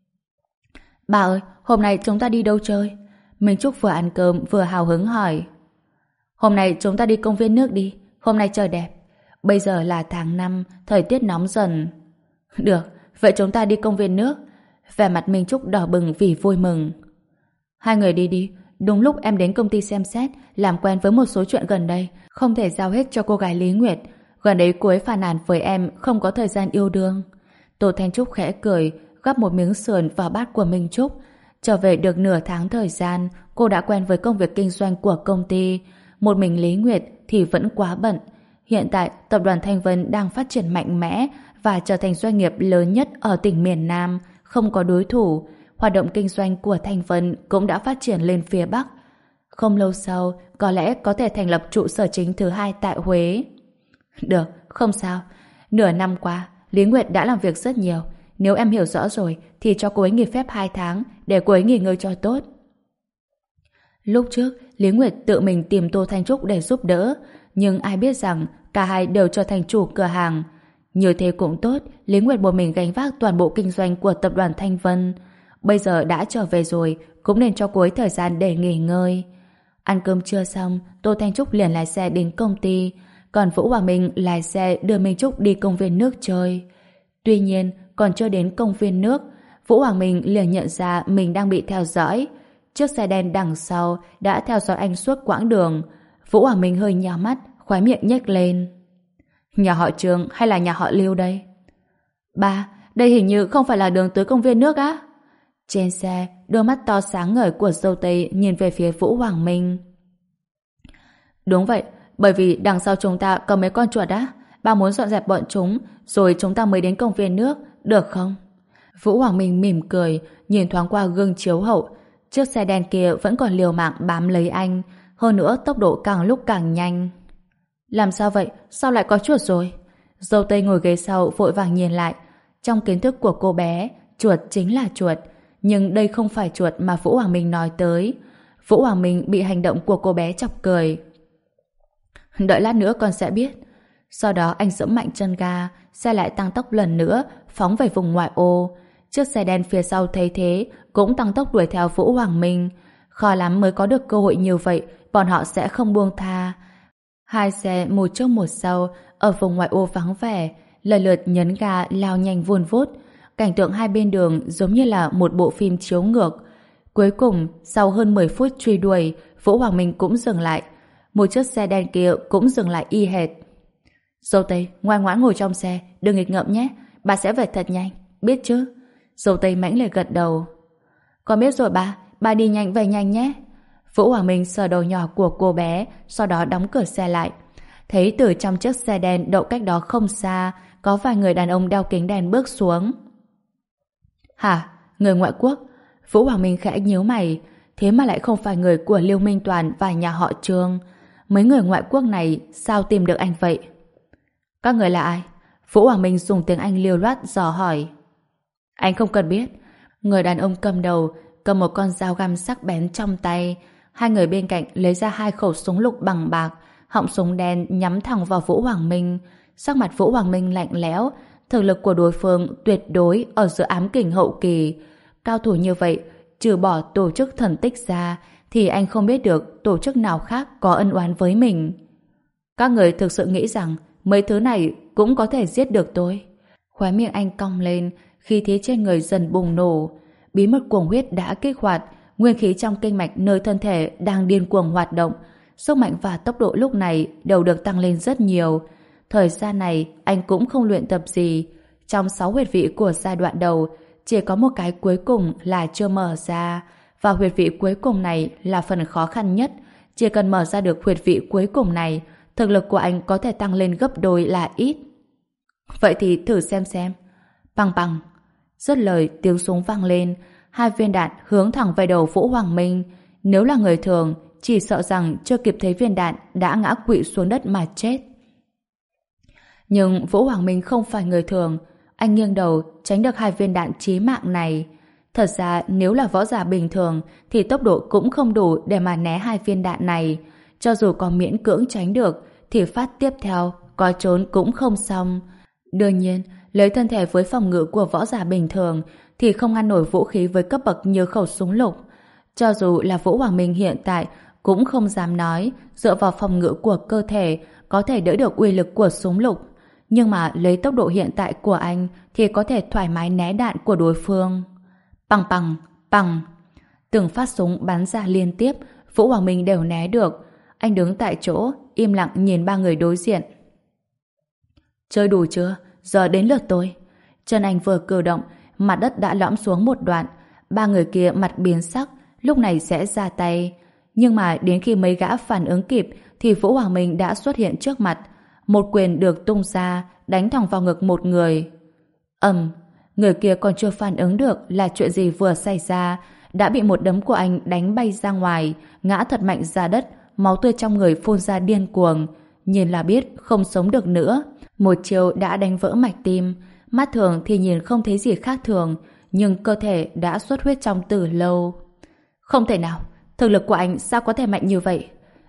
Bà ơi, hôm nay chúng ta đi đâu chơi? Minh Trúc vừa ăn cơm vừa hào hứng hỏi. Hôm nay chúng ta đi công viên nước đi, hôm nay trời đẹp. Bây giờ là tháng năm, thời tiết nóng dần. Được, vậy chúng ta đi công viên nước. Vẻ mặt Minh Trúc đỏ bừng vì vui mừng. Hai người đi đi, đúng lúc em đến công ty xem xét, làm quen với một số chuyện gần đây, không thể giao hết cho cô gái Lý Nguyệt. Gần đấy cô ấy phàn nàn với em không có thời gian yêu đương. Tô Thanh Trúc khẽ cười, gắp một miếng sườn vào bát của Minh Trúc. Trở về được nửa tháng thời gian, cô đã quen với công việc kinh doanh của công ty. Một mình Lý Nguyệt thì vẫn quá bận. Hiện tại, tập đoàn Thanh Vân đang phát triển mạnh mẽ và trở thành doanh nghiệp lớn nhất ở tỉnh miền Nam, không có đối thủ. Hoạt động kinh doanh của Thanh Vân cũng đã phát triển lên phía Bắc. Không lâu sau, có lẽ có thể thành lập trụ sở chính thứ hai tại Huế. Được, không sao. Nửa năm qua, Lý Nguyệt đã làm việc rất nhiều. Nếu em hiểu rõ rồi, thì cho cô ấy nghỉ phép hai tháng để cô ấy nghỉ ngơi cho tốt. Lúc trước, Lý Nguyệt tự mình tìm Tô Thanh Trúc để giúp đỡ, nhưng ai biết rằng cả hai đều trở thành chủ cửa hàng. Như thế cũng tốt, Lý Nguyệt một mình gánh vác toàn bộ kinh doanh của tập đoàn Thanh Vân. Bây giờ đã trở về rồi, cũng nên cho cô ấy thời gian để nghỉ ngơi. Ăn cơm trưa xong, Tô Thanh Trúc liền lái xe đến công ty, còn Vũ Hoàng Minh lái xe đưa Minh Trúc đi công viên nước chơi. Tuy nhiên, còn chưa đến công viên nước, Vũ Hoàng Minh liền nhận ra mình đang bị theo dõi. Chiếc xe đen đằng sau đã theo dõi anh suốt quãng đường. Vũ Hoàng Minh hơi nhíu mắt, khóe miệng nhếch lên. Nhà họ Trương hay là nhà họ Lưu đây? Ba, đây hình như không phải là đường tới công viên nước á? Trên xe, đôi mắt to sáng ngời của dâu tây nhìn về phía Vũ Hoàng Minh. Đúng vậy, bởi vì đằng sau chúng ta có mấy con chuột á. Ba muốn dọn dẹp bọn chúng, rồi chúng ta mới đến công viên nước, được không? Vũ Hoàng Minh mỉm cười, nhìn thoáng qua gương chiếu hậu. Chiếc xe đen kia vẫn còn liều mạng bám lấy anh, hơn nữa tốc độ càng lúc càng nhanh. Làm sao vậy? Sao lại có chuột rồi? Dâu tây ngồi ghế sau vội vàng nhìn lại. Trong kiến thức của cô bé, chuột chính là chuột, nhưng đây không phải chuột mà Vũ Hoàng Minh nói tới. Vũ Hoàng Minh bị hành động của cô bé chọc cười. Đợi lát nữa con sẽ biết. Sau đó anh giẫm mạnh chân ga, xe lại tăng tốc lần nữa, phóng về vùng ngoại ô. Chiếc xe đen phía sau thấy thế, cũng tăng tốc đuổi theo Vũ Hoàng Minh. Khó lắm mới có được cơ hội như vậy, bọn họ sẽ không buông tha. Hai xe một trước một sau, ở vùng ngoại ô vắng vẻ, lần lượt nhấn ga lao nhanh vun vút. Cảnh tượng hai bên đường giống như là một bộ phim chiếu ngược. Cuối cùng, sau hơn mười phút truy đuổi, Vũ Hoàng Minh cũng dừng lại. Một chiếc xe đen kia cũng dừng lại y hệt. Dâu tây, ngoan ngoãn ngồi trong xe, đừng nghịch ngợm nhé, bà sẽ về thật nhanh, biết chứ? Dâu tây mãnh liệt gật đầu. Con biết rồi ba, ba đi nhanh về nhanh nhé. Vũ Hoàng Minh sờ đầu nhỏ của cô bé, sau đó đóng cửa xe lại. Thấy từ trong chiếc xe đen đậu cách đó không xa, có vài người đàn ông đeo kính đèn bước xuống. Hả? Người ngoại quốc? Vũ Hoàng Minh khẽ nhíu mày, thế mà lại không phải người của Lưu Minh Toàn và nhà họ Trương. Mấy người ngoại quốc này sao tìm được anh vậy? Các người là ai? Vũ Hoàng Minh dùng tiếng Anh liều loát dò hỏi. Anh không cần biết. Người đàn ông cầm đầu cầm một con dao găm sắc bén trong tay. Hai người bên cạnh lấy ra hai khẩu súng lục bằng bạc, họng súng đen nhắm thẳng vào Vũ Hoàng Minh. Sắc mặt Vũ Hoàng Minh lạnh lẽo. Thực lực của đối phương tuyệt đối ở giữa ám kình hậu kỳ. Cao thủ như vậy, trừ bỏ tổ chức thần tích ra, thì anh không biết được tổ chức nào khác có ân oán với mình. Các người thực sự nghĩ rằng mấy thứ này cũng có thể giết được tôi? Khóe miệng anh cong lên, khí thế trên người dần bùng nổ. Bí mật cuồng huyết đã kích hoạt, nguyên khí trong kinh mạch nơi thân thể đang điên cuồng hoạt động. Sức mạnh và tốc độ lúc này đều được tăng lên rất nhiều. Thời gian này anh cũng không luyện tập gì. Trong sáu huyệt vị của giai đoạn đầu, chỉ có một cái cuối cùng là chưa mở ra. Và huyệt vị cuối cùng này là phần khó khăn nhất. Chỉ cần mở ra được huyệt vị cuối cùng này, thực lực của anh có thể tăng lên gấp đôi là ít. Vậy thì thử xem xem. Bằng bằng. Dứt lời, tiếng súng vang lên. Hai viên đạn hướng thẳng về đầu Vũ Hoàng Minh. Nếu là người thường, chỉ sợ rằng chưa kịp thấy viên đạn đã ngã quỵ xuống đất mà chết. Nhưng Vũ Hoàng Minh không phải người thường. Anh nghiêng đầu tránh được hai viên đạn chí mạng này. Thật ra nếu là võ giả bình thường thì tốc độ cũng không đủ để mà né hai viên đạn này. Cho dù có miễn cưỡng tránh được thì phát tiếp theo có trốn cũng không xong. Đương nhiên, lấy thân thể với phòng ngự của võ giả bình thường thì không ngăn nổi vũ khí với cấp bậc như khẩu súng lục. Cho dù là Vũ Hoàng Minh hiện tại cũng không dám nói dựa vào phòng ngự của cơ thể có thể đỡ được uy lực của súng lục. Nhưng mà lấy tốc độ hiện tại của anh thì có thể thoải mái né đạn của đối phương. Bằng bằng, bằng. Từng phát súng bắn ra liên tiếp, Vũ Hoàng Minh đều né được. Anh đứng tại chỗ, im lặng nhìn ba người đối diện. Chơi đủ chưa? Giờ đến lượt tôi. Chân anh vừa cử động, mặt đất đã lõm xuống một đoạn. Ba người kia mặt biến sắc, lúc này sẽ ra tay. Nhưng mà đến khi mấy gã phản ứng kịp thì Vũ Hoàng Minh đã xuất hiện trước mặt. Một quyền được tung ra, đánh thẳng vào ngực một người. Ầm, người kia còn chưa phản ứng được là chuyện gì vừa xảy ra, đã bị một đấm của anh đánh bay ra ngoài, ngã thật mạnh ra đất, máu tươi trong người phun ra điên cuồng. Nhìn là biết không sống được nữa. Một chiều đã đánh vỡ mạch tim. Mắt thường thì nhìn không thấy gì khác thường, nhưng cơ thể đã xuất huyết trong từ lâu. Không thể nào, thực lực của anh sao có thể mạnh như vậy?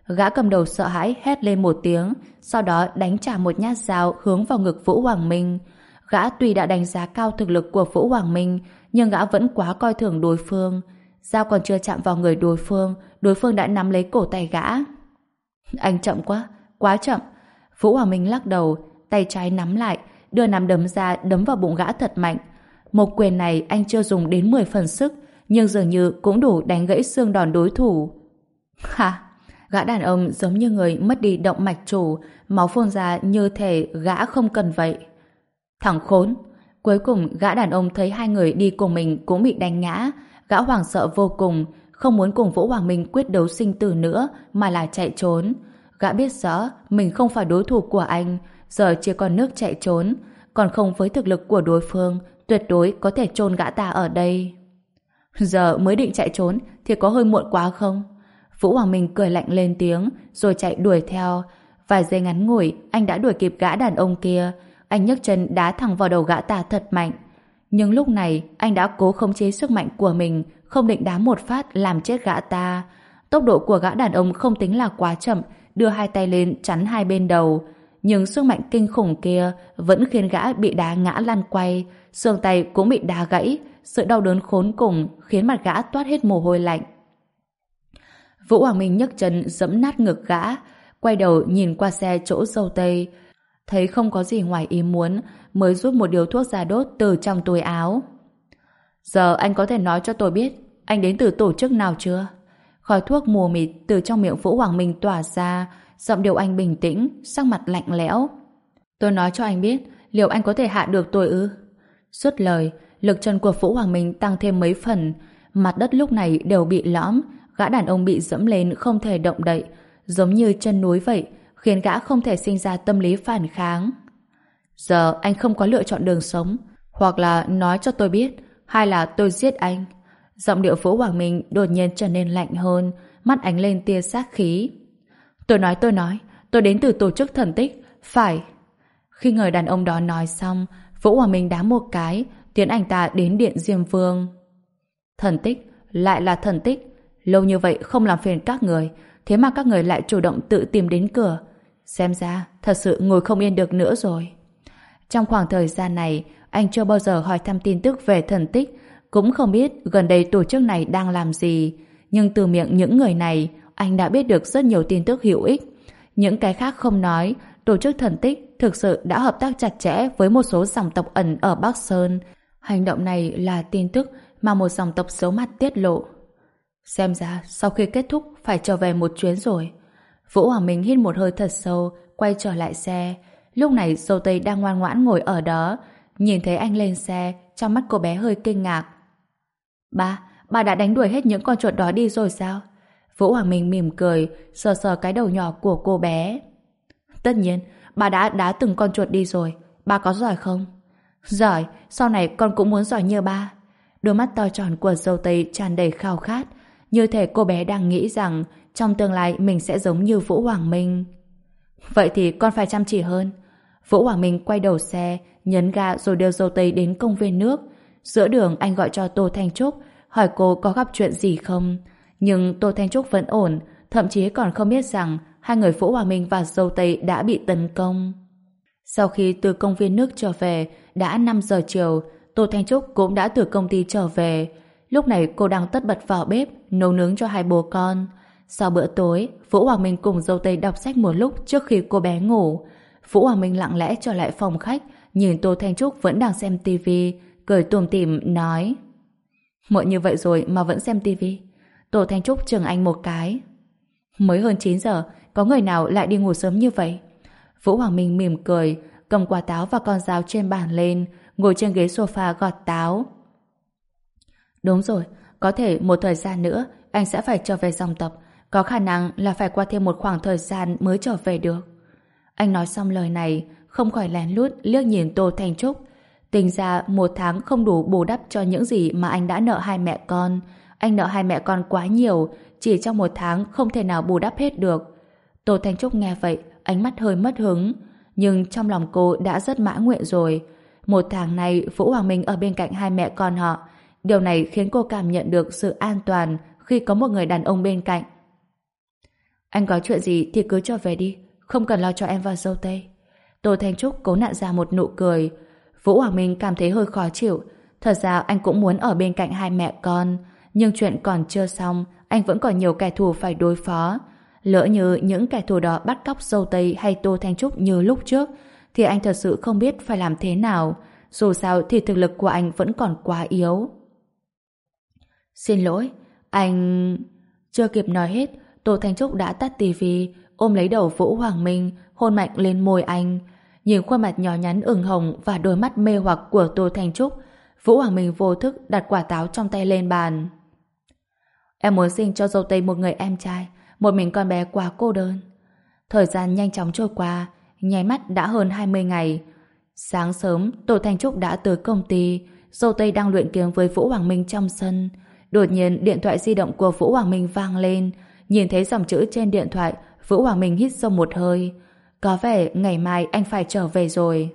Gã cầm đầu sợ hãi hét lên một tiếng, sau đó đánh trả một nhát dao hướng vào ngực Vũ Hoàng Minh. Gã tuy đã đánh giá cao thực lực của Vũ Hoàng Minh, nhưng gã vẫn quá coi thường đối phương. Dao còn chưa chạm vào người đối phương, đối phương đã nắm lấy cổ tay gã. Anh chậm quá, quá chậm. Vũ Hoàng Minh lắc đầu, tay trái nắm lại, đưa nắm đấm ra đấm vào bụng gã thật mạnh. Một quyền này anh chưa dùng đến mười phần sức, nhưng dường như cũng đủ đánh gãy xương đòn đối thủ. Ha! Gã đàn ông giống như người mất đi động mạch chủ, máu phun ra như thể gã không cần vậy. Thằng khốn! Cuối cùng gã đàn ông thấy hai người đi cùng mình cũng bị đánh ngã. Gã hoảng sợ vô cùng, không muốn cùng Vũ Hoàng Minh quyết đấu sinh tử nữa mà là chạy trốn. Gã biết rõ mình không phải đối thủ của anh, giờ chỉ còn nước chạy trốn, còn không với thực lực của đối phương, tuyệt đối có thể chôn gã ta ở đây. Giờ mới định chạy trốn thì có hơi muộn quá không? Vũ Hoàng Minh cười lạnh lên tiếng rồi chạy đuổi theo. Vài giây ngắn ngủi anh đã đuổi kịp gã đàn ông kia. Anh nhấc chân đá thẳng vào đầu gã ta thật mạnh. Nhưng lúc này anh đã cố khống chế sức mạnh của mình, không định đá một phát làm chết gã ta. Tốc độ của gã đàn ông không tính là quá chậm, đưa hai tay lên chắn hai bên đầu. Nhưng sức mạnh kinh khủng kia vẫn khiến gã bị đá ngã lăn quay, xương tay cũng bị đá gãy. Sự đau đớn khốn cùng khiến mặt gã toát hết mồ hôi lạnh. Vũ Hoàng Minh nhấc chân giẫm nát ngực gã, quay đầu nhìn qua xe chỗ dâu tây, thấy không có gì ngoài ý muốn, mới rút một điếu thuốc ra đốt từ trong túi áo. Giờ anh có thể nói cho tôi biết anh đến từ tổ chức nào chưa? Khói thuốc mù mịt từ trong miệng Vũ Hoàng Minh tỏa ra, giọng điệu anh bình tĩnh, sắc mặt lạnh lẽo. Tôi nói cho anh biết, liệu anh có thể hạ được tôi ư? Suốt lời, lực chân của Vũ Hoàng Minh tăng thêm mấy phần, mặt đất lúc này đều bị lõm, gã đàn ông bị dẫm lên không thể động đậy, giống như chân núi vậy, khiến gã không thể sinh ra tâm lý phản kháng. Giờ anh không có lựa chọn đường sống, hoặc là nói cho tôi biết, hay là tôi giết anh. Giọng điệu Vũ Hoàng Minh đột nhiên trở nên lạnh hơn, mắt ánh lên tia sát khí. Tôi nói tôi nói, tôi đến từ tổ chức thần tích, phải. Khi người đàn ông đó nói xong, Vũ Hoàng Minh đá một cái, tiến anh ta đến điện Diêm Vương. Thần tích, lại là thần tích. Lâu như vậy không làm phiền các người, thế mà các người lại chủ động tự tìm đến cửa. Xem ra, thật sự ngồi không yên được nữa rồi. Trong khoảng thời gian này, anh chưa bao giờ hỏi thăm tin tức về thần tích, cũng không biết gần đây tổ chức này đang làm gì. Nhưng từ miệng những người này, anh đã biết được rất nhiều tin tức hữu ích. Những cái khác không nói, tổ chức thần tích thực sự đã hợp tác chặt chẽ với một số dòng tộc ẩn ở Bắc Sơn. Hành động này là tin tức mà một dòng tộc xấu mặt tiết lộ. Xem ra sau khi kết thúc phải trở về một chuyến rồi. Vũ Hoàng Minh hít một hơi thật sâu, quay trở lại xe. Lúc này dâu tây đang ngoan ngoãn ngồi ở đó, nhìn thấy anh lên xe, trong mắt cô bé hơi kinh ngạc. Ba, ba đã đánh đuổi hết những con chuột đó đi rồi sao? Vũ Hoàng Minh mỉm cười, sờ sờ cái đầu nhỏ của cô bé. Tất nhiên, ba đã đá từng con chuột đi rồi. Ba có giỏi không? Giỏi, sau này con cũng muốn giỏi như ba. Đôi mắt to tròn của dâu tây tràn đầy khao khát, như thể cô bé đang nghĩ rằng trong tương lai mình sẽ giống như Vũ Hoàng Minh. Vậy thì con phải chăm chỉ hơn. Vũ Hoàng Minh quay đầu xe, nhấn ga rồi đưa dâu tây đến công viên nước. Giữa đường anh gọi cho Tô Thanh Trúc, hỏi cô có gặp chuyện gì không. Nhưng Tô Thanh Trúc vẫn ổn, thậm chí còn không biết rằng hai người Vũ Hoàng Minh và dâu tây đã bị tấn công. Sau khi từ công viên nước trở về, đã năm giờ chiều, Tô Thanh Trúc cũng đã từ công ty trở về. Lúc này cô đang tất bật vào bếp nấu nướng cho hai bố con. Sau bữa tối, Vũ Hoàng Minh cùng dâu tây đọc sách một lúc trước khi cô bé ngủ. Vũ Hoàng Minh lặng lẽ trở lại phòng khách, nhìn Tô Thanh Trúc vẫn đang xem tivi, cười tủm tỉm nói: Muộn như vậy rồi mà vẫn xem tivi? Tô Thanh Trúc chừng anh một cái. Mới hơn chín giờ, có người nào lại đi ngủ sớm như vậy? Vũ Hoàng Minh mỉm cười, cầm quả táo và con dao trên bàn lên, ngồi trên ghế sofa gọt táo. Đúng rồi, có thể một thời gian nữa anh sẽ phải trở về dòng tộc, có khả năng là phải qua thêm một khoảng thời gian mới trở về được. Anh nói xong lời này, không khỏi lén lút liếc nhìn Tô Thanh Trúc. Tính ra một tháng không đủ bù đắp cho những gì mà anh đã nợ hai mẹ con. Anh nợ hai mẹ con quá nhiều, chỉ trong một tháng không thể nào bù đắp hết được. Tô Thanh Trúc nghe vậy, ánh mắt hơi mất hứng, nhưng trong lòng cô đã rất mãn nguyện rồi. Một tháng này Vũ Hoàng Minh ở bên cạnh hai mẹ con họ, điều này khiến cô cảm nhận được sự an toàn khi có một người đàn ông bên cạnh. Anh có chuyện gì thì cứ trở về đi, không cần lo cho em và dâu tây. Tô Thanh Trúc cố nặn ra một nụ cười. Vũ Hoàng Minh cảm thấy hơi khó chịu. Thật ra anh cũng muốn ở bên cạnh hai mẹ con, nhưng chuyện còn chưa xong, anh vẫn còn nhiều kẻ thù phải đối phó. Lỡ như những kẻ thù đó bắt cóc dâu tây hay Tô Thanh Trúc như lúc trước, thì anh thật sự không biết phải làm thế nào. Dù sao thì thực lực của anh vẫn còn quá yếu. Xin lỗi, anh... Chưa kịp nói hết, Tô Thanh Trúc đã tắt tivi, ôm lấy đầu Vũ Hoàng Minh, hôn mạnh lên môi anh. Nhìn khuôn mặt nhỏ nhắn ửng hồng và đôi mắt mê hoặc của Tô Thanh Trúc, Vũ Hoàng Minh vô thức đặt quả táo trong tay lên bàn. Em muốn sinh cho dâu tây một người em trai, một mình con bé quá cô đơn. Thời gian nhanh chóng trôi qua, nháy mắt đã hơn hai mươi ngày. Sáng sớm, Tô Thanh Trúc đã tới công ty, dâu tây đang luyện kiếm với Vũ Hoàng Minh trong sân. Đột nhiên điện thoại di động của Vũ Hoàng Minh vang lên. Nhìn thấy dòng chữ trên điện thoại, Vũ Hoàng Minh hít sâu một hơi. Có vẻ ngày mai anh phải trở về rồi.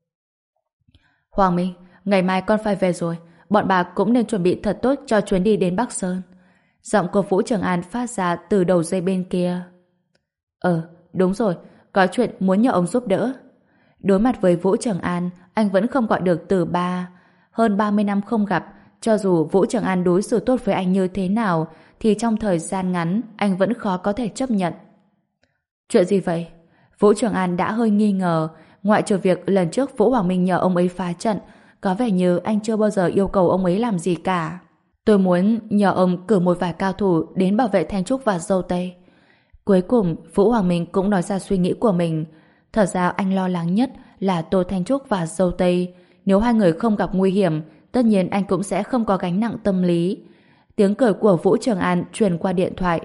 Hoàng Minh, ngày mai con phải về rồi. Bọn bà cũng nên chuẩn bị thật tốt cho chuyến đi đến Bắc Sơn. Giọng của Vũ Trường An phát ra từ đầu dây bên kia. Ờ, đúng rồi, có chuyện muốn nhờ ông giúp đỡ. Đối mặt với Vũ Trường An, anh vẫn không gọi được từ ba. Hơn ba mươi năm không gặp, cho dù Vũ Trường An đối xử tốt với anh như thế nào, thì trong thời gian ngắn, anh vẫn khó có thể chấp nhận. Chuyện gì vậy? Vũ Trường An đã hơi nghi ngờ, ngoại trừ việc lần trước Vũ Hoàng Minh nhờ ông ấy phá trận, có vẻ như anh chưa bao giờ yêu cầu ông ấy làm gì cả. Tôi muốn nhờ ông cử một vài cao thủ đến bảo vệ Thanh Trúc và dâu tây. Cuối cùng, Vũ Hoàng Minh cũng nói ra suy nghĩ của mình. Thật ra anh lo lắng nhất là Tô Thanh Trúc và dâu tây. Nếu hai người không gặp nguy hiểm, tất nhiên anh cũng sẽ không có gánh nặng tâm lý. Tiếng cười của Vũ Trường An truyền qua điện thoại.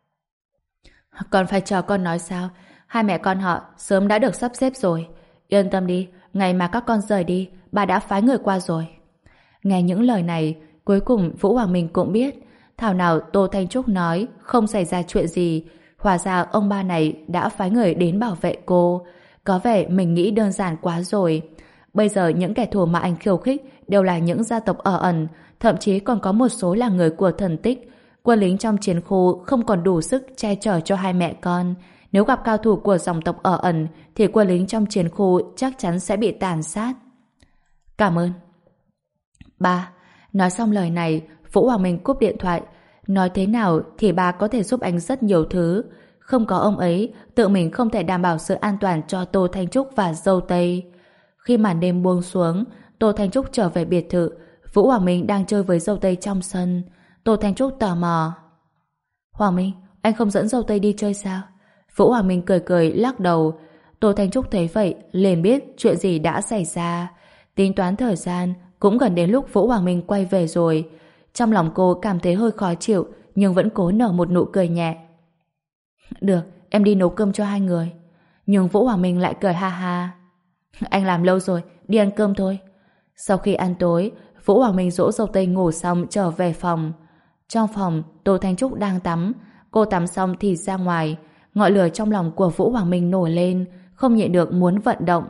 Còn phải chờ con nói sao? Hai mẹ con họ sớm đã được sắp xếp rồi. Yên tâm đi, ngày mà các con rời đi, bà đã phái người qua rồi. Nghe những lời này, cuối cùng Vũ Hoàng Minh cũng biết, thảo nào Tô Thanh Trúc nói không xảy ra chuyện gì, hóa ra ông ba này đã phái người đến bảo vệ cô. Có vẻ mình nghĩ đơn giản quá rồi. Bây giờ những kẻ thù mà anh khiêu khích đều là những gia tộc ở ẩn, thậm chí còn có một số là người của thần tích. Quân lính trong chiến khu không còn đủ sức che chở cho hai mẹ con. Nếu gặp cao thủ của dòng tộc ở ẩn, thì quân lính trong chiến khu chắc chắn sẽ bị tàn sát. Cảm ơn. Ba. Nói xong lời này, Vũ Hoàng Minh cúp điện thoại. Nói thế nào thì ba có thể giúp anh rất nhiều thứ. Không có ông ấy, tự mình không thể đảm bảo sự an toàn cho Tô Thanh Trúc và dâu tây. Khi màn đêm buông xuống, Tô Thanh Trúc trở về biệt thự. Vũ Hoàng Minh đang chơi với dâu tây trong sân. Tô Thanh Trúc tò mò. Hoàng Minh, anh không dẫn dâu tây đi chơi sao? Vũ Hoàng Minh cười cười lắc đầu. Tô Thanh Trúc thấy vậy liền biết chuyện gì đã xảy ra. Tính toán thời gian, cũng gần đến lúc Vũ Hoàng Minh quay về rồi. Trong lòng cô cảm thấy hơi khó chịu, nhưng vẫn cố nở một nụ cười nhẹ. Được, em đi nấu cơm cho hai người. Nhưng Vũ Hoàng Minh lại cười ha ha. Anh làm lâu rồi, đi ăn cơm thôi. Sau khi ăn tối, Vũ Hoàng Minh dỗ dâu tây ngủ xong trở về phòng. Trong phòng, Tô Thanh Trúc đang tắm. Cô tắm xong thì ra ngoài. Ngọn lửa trong lòng của Vũ Hoàng Minh nổi lên, không nhịn được muốn vận động.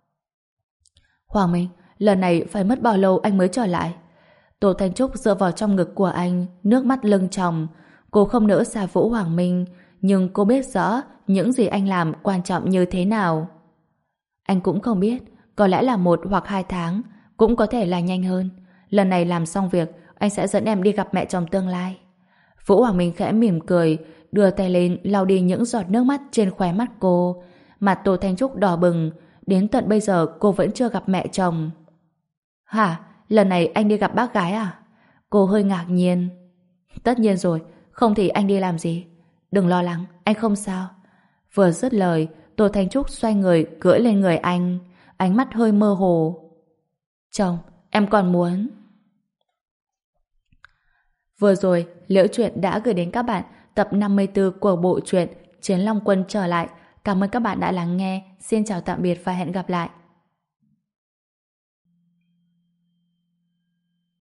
Hoàng Minh, lần này phải mất bao lâu anh mới trở lại? Tô Thanh Trúc dựa vào trong ngực của anh, nước mắt lưng tròng. Cô không nỡ xa Vũ Hoàng Minh, nhưng cô biết rõ những gì anh làm quan trọng như thế nào. Anh cũng không biết, có lẽ là một hoặc hai tháng, cũng có thể là nhanh hơn. Lần này làm xong việc, anh sẽ dẫn em đi gặp mẹ chồng tương lai. Vũ Hoàng Minh khẽ mỉm cười, đưa tay lên lau đi những giọt nước mắt trên khóe mắt cô. Mặt Tô Thanh Trúc đỏ bừng, đến tận bây giờ cô vẫn chưa gặp mẹ chồng. Hả? Lần này anh đi gặp bác gái à? Cô hơi ngạc nhiên. Tất nhiên rồi, không thì anh đi làm gì? Đừng lo lắng, anh không sao. Vừa dứt lời, Tô Thanh Trúc xoay người cưỡi lên người anh, ánh mắt hơi mơ hồ. Chồng, em còn muốn... Vừa rồi, Liễu Chuyện đã gửi đến các bạn tập năm mươi tư của bộ truyện Chiến Long Quân trở lại. Cảm ơn các bạn đã lắng nghe. Xin chào tạm biệt và hẹn gặp lại.